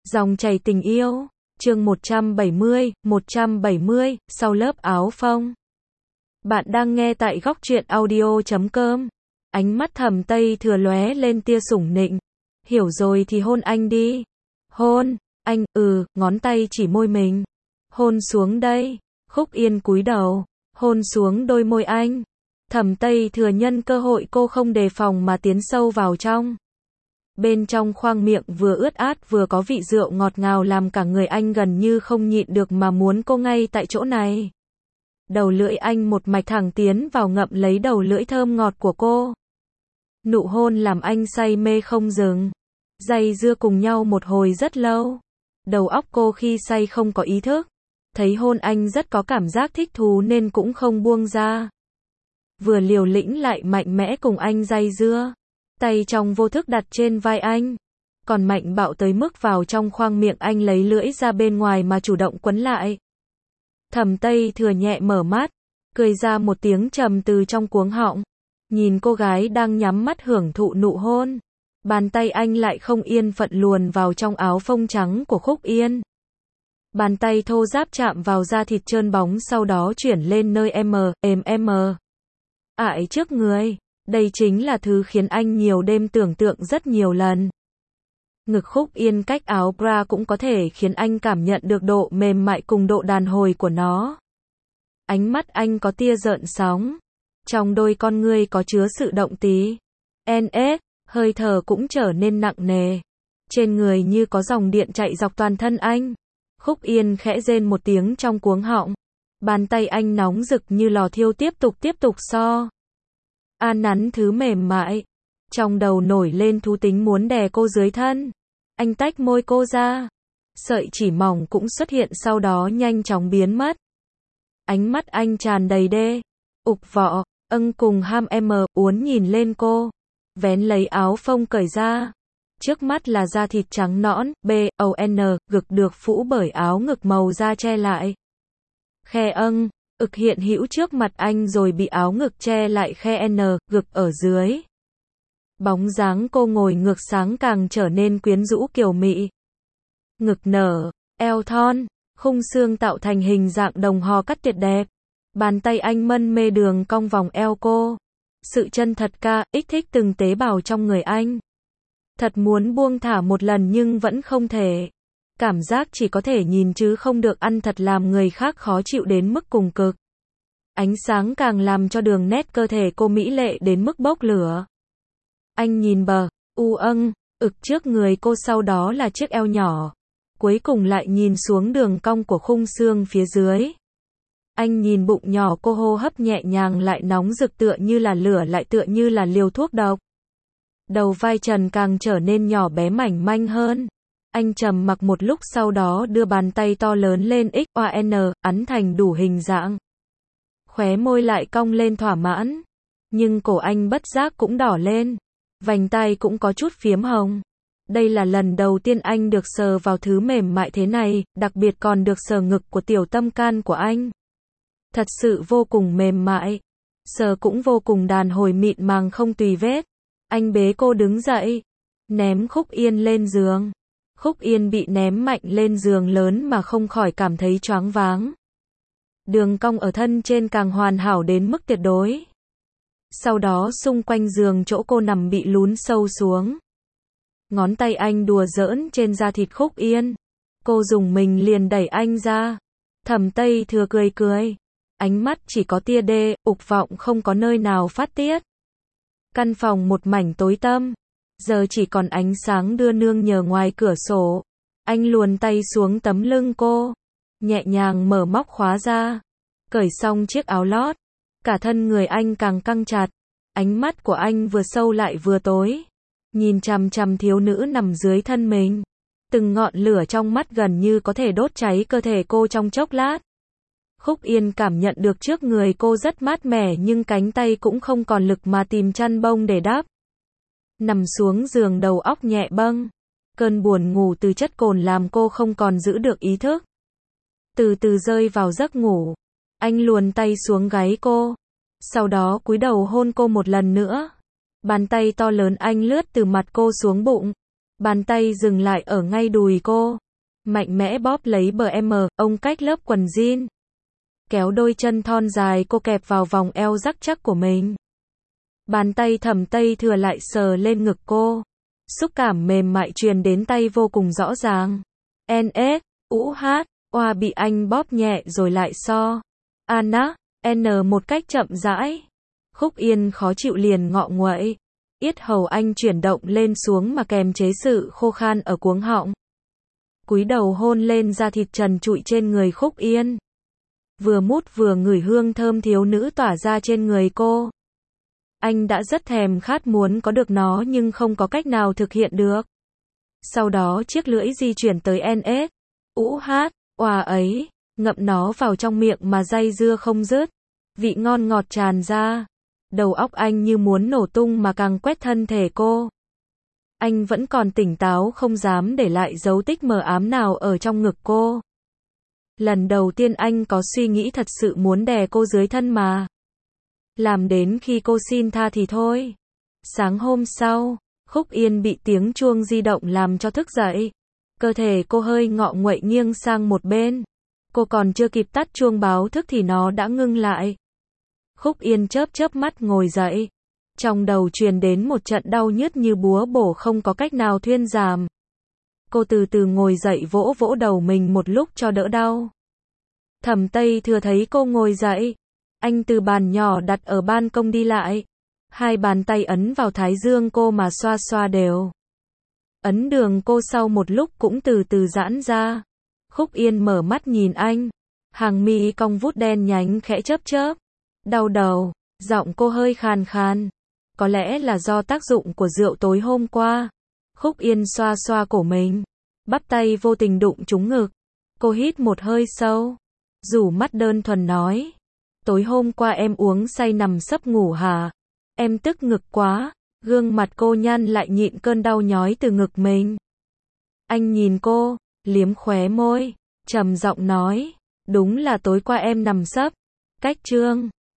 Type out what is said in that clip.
Dòng chảy tình yêu, chương 170, sau lớp áo phông. Bạn đang nghe tại góc truyện audio.com. Ánh mắt Thẩm Tây Thừa lóe lên tia sủng nịnh. Hiểu rồi thì hôn anh đi. Hôn, anh, ngón tay chỉ môi mình. Hôn xuống đây. Khúc Yên cúi đầu, hôn xuống đôi môi anh. Thẩm Tây Thừa nhân cơ hội cô không đề phòng mà tiến sâu vào trong. Bên trong khoang miệng vừa ướt át vừa có vị rượu ngọt ngào làm cả người anh gần như không nhịn được mà muốn cô ngay tại chỗ này. Đầu lưỡi anh một mạch thẳng tiến vào ngậm lấy đầu lưỡi thơm ngọt của cô. Nụ hôn làm anh say mê không dừng. Dây dưa cùng nhau một hồi rất lâu. Đầu óc cô khi say không có ý thức. Thấy hôn anh rất có cảm giác thích thú nên cũng không buông ra. Vừa liều lĩnh lại mạnh mẽ cùng anh dây dưa. Tay trong vô thức đặt trên vai anh. Còn mạnh bạo tới mức vào trong khoang miệng anh lấy lưỡi ra bên ngoài mà chủ động quấn lại. Thẩm Tây Thừa nhẹ mở mắt, cười ra một tiếng trầm từ trong cuống họng. Nhìn cô gái đang nhắm mắt hưởng thụ nụ hôn. Bàn tay anh lại không yên phận luồn vào trong áo phông trắng của Khúc Yên. Bàn tay thô ráp chạm vào da thịt trơn bóng sau đó chuyển lên nơi êm ải trước người. Đây chính là thứ khiến anh nhiều đêm tưởng tượng rất nhiều lần. Ngực Khúc Yên cách áo bra cũng có thể khiến anh cảm nhận được độ mềm mại cùng độ đàn hồi của nó. Ánh mắt anh có tia gợn sóng. Trong đôi con ngươi có chứa sự động tí. Hơi thở cũng trở nên nặng nề. Trên người như có dòng điện chạy dọc toàn thân anh. Khúc Yên khẽ rên một tiếng trong cuống họng. Bàn tay anh nóng rực như lò thiêu tiếp tục so. An nắn thứ mềm mại. Trong đầu nổi lên thú tính muốn đè cô dưới thân. Anh tách môi cô ra. Sợi chỉ mỏng cũng xuất hiện sau đó nhanh chóng biến mất. Ánh mắt anh tràn đầy ục vọ, cùng ham uốn nhìn lên cô. Vén lấy áo phông cởi ra. Trước mắt là da thịt trắng nõn, gực được phủ bởi áo ngực màu da che lại. Khe hiện hữu trước mặt anh rồi bị áo ngực che lại khe gực ở dưới. Bóng dáng cô ngồi ngược sáng càng trở nên quyến rũ kiều mị. Ngực nở, eo thon, khung xương tạo thành hình dạng đồng hò cắt tuyệt đẹp. Bàn tay anh mân mê đường cong vòng eo cô. Sự chân thật kích thích từng tế bào trong người anh. Thật muốn buông thả một lần nhưng vẫn không thể. Cảm giác chỉ có thể nhìn chứ không được ăn thật làm người khác khó chịu đến mức cùng cực. Ánh sáng càng làm cho đường nét cơ thể cô mỹ lệ đến mức bốc lửa. Anh nhìn trước người cô sau đó là chiếc eo nhỏ. Cuối cùng lại nhìn xuống đường cong của khung xương phía dưới. Anh nhìn bụng nhỏ cô hô hấp nhẹ nhàng lại nóng rực tựa như là lửa lại tựa như là liều thuốc độc. Đầu vai trần càng trở nên nhỏ bé mảnh manh hơn. Anh trầm mặc một lúc sau đó đưa bàn tay to lớn lên ấn thành đủ hình dạng. Khóe môi lại cong lên thỏa mãn. Nhưng cổ anh bất giác cũng đỏ lên. Vành tai cũng có chút phiếm hồng. Đây là lần đầu tiên anh được sờ vào thứ mềm mại thế này, đặc biệt còn được sờ ngực của tiểu tâm can của anh. Thật sự vô cùng mềm mại. Sờ cũng vô cùng đàn hồi mịn màng không tùy vết. Anh bế cô đứng dậy. Ném Khúc Yên lên giường. Khúc Yên bị ném mạnh lên giường lớn mà không khỏi cảm thấy choáng váng. Đường cong ở thân trên càng hoàn hảo đến mức tuyệt đối. Sau đó xung quanh giường chỗ cô nằm bị lún sâu xuống. Ngón tay anh đùa giỡn trên da thịt Khúc Yên. Cô dùng mình liền đẩy anh ra. Thẩm Tây Thừa cười. Ánh mắt chỉ có tia ục vọng không có nơi nào phát tiết. Căn phòng một mảnh tối tăm. Giờ chỉ còn ánh sáng đưa nương nhờ ngoài cửa sổ. Anh luồn tay xuống tấm lưng cô. Nhẹ nhàng mở móc khóa ra. Cởi xong chiếc áo lót. Cả thân người anh càng căng chặt. Ánh mắt của anh vừa sâu lại vừa tối. Nhìn chằm chằm thiếu nữ nằm dưới thân mình. Từng ngọn lửa trong mắt gần như có thể đốt cháy cơ thể cô trong chốc lát. Khúc Yên cảm nhận được trước người cô rất mát mẻ nhưng cánh tay cũng không còn lực mà tìm chăn bông để đắp. Nằm xuống giường đầu óc nhẹ bâng. Cơn buồn ngủ từ chất cồn làm cô không còn giữ được ý thức. Từ từ rơi vào giấc ngủ. Anh luồn tay xuống gáy cô. Sau đó cúi đầu hôn cô một lần nữa. Bàn tay to lớn anh lướt từ mặt cô xuống bụng. Bàn tay dừng lại ở ngay đùi cô. Mạnh mẽ bóp lấy bờ ông cách lớp quần jean. Kéo đôi chân thon dài cô kẹp vào vòng eo rắc chắc của mình. Bàn tay Thẩm Tây Thừa lại sờ lên ngực cô. Xúc cảm mềm mại truyền đến tay vô cùng rõ ràng. NS, UH, oa bị anh bóp nhẹ rồi lại so. Anna, N một cách chậm rãi. Khúc Yên khó chịu liền ngọ nguậy. Yết hầu anh chuyển động lên xuống mà kèm chế sự khô khan ở cuống họng. Cúi đầu hôn lên da thịt trần trụi trên người Khúc Yên. Vừa mút vừa ngửi hương thơm thiếu nữ tỏa ra trên người cô. Anh đã rất thèm khát muốn có được nó nhưng không có cách nào thực hiện được. Sau đó chiếc lưỡi di chuyển tới NS, UH, oa ấy, ngậm nó vào trong miệng mà day dưa không dứt. Vị ngon ngọt tràn ra. Đầu óc anh như muốn nổ tung mà càng quét thân thể cô. Anh vẫn còn tỉnh táo không dám để lại dấu tích mờ ám nào ở trong ngực cô. Lần đầu tiên anh có suy nghĩ thật sự muốn đè cô dưới thân mà. Làm đến khi cô xin tha thì thôi. Sáng hôm sau, Khúc Yên bị tiếng chuông di động làm cho thức dậy. Cơ thể cô hơi ngọ nguậy nghiêng sang một bên. Cô còn chưa kịp tắt chuông báo thức thì nó đã ngưng lại. Khúc Yên chớp chớp mắt ngồi dậy. Trong đầu truyền đến một trận đau nhức như búa bổ không có cách nào thuyên giảm. Cô từ từ ngồi dậy vỗ vỗ đầu mình một lúc cho đỡ đau. Thẩm Tây Thừa thấy cô ngồi dậy. Anh từ bàn nhỏ đặt ở ban công đi lại. Hai bàn tay ấn vào thái dương cô mà xoa xoa đều. Ấn đường cô sau một lúc cũng từ từ giãn ra. Khúc Yên mở mắt nhìn anh. Hàng mi cong vút đen nhánh khẽ chớp chớp. Đau đầu, giọng cô hơi khàn khàn. Có lẽ là do tác dụng của rượu tối hôm qua. Khúc Yên xoa xoa cổ mình. Bắp tay vô tình đụng trúng ngực. Cô hít một hơi sâu. Rủ mắt đơn thuần nói. Tối hôm qua em uống say nằm sấp ngủ hả? Em tức ngực quá. Gương mặt cô nhăn lại nhịn cơn đau nhói từ ngực mình. Anh nhìn cô, liếm khóe môi, trầm giọng nói. Đúng là tối qua em nằm sấp. Cách chương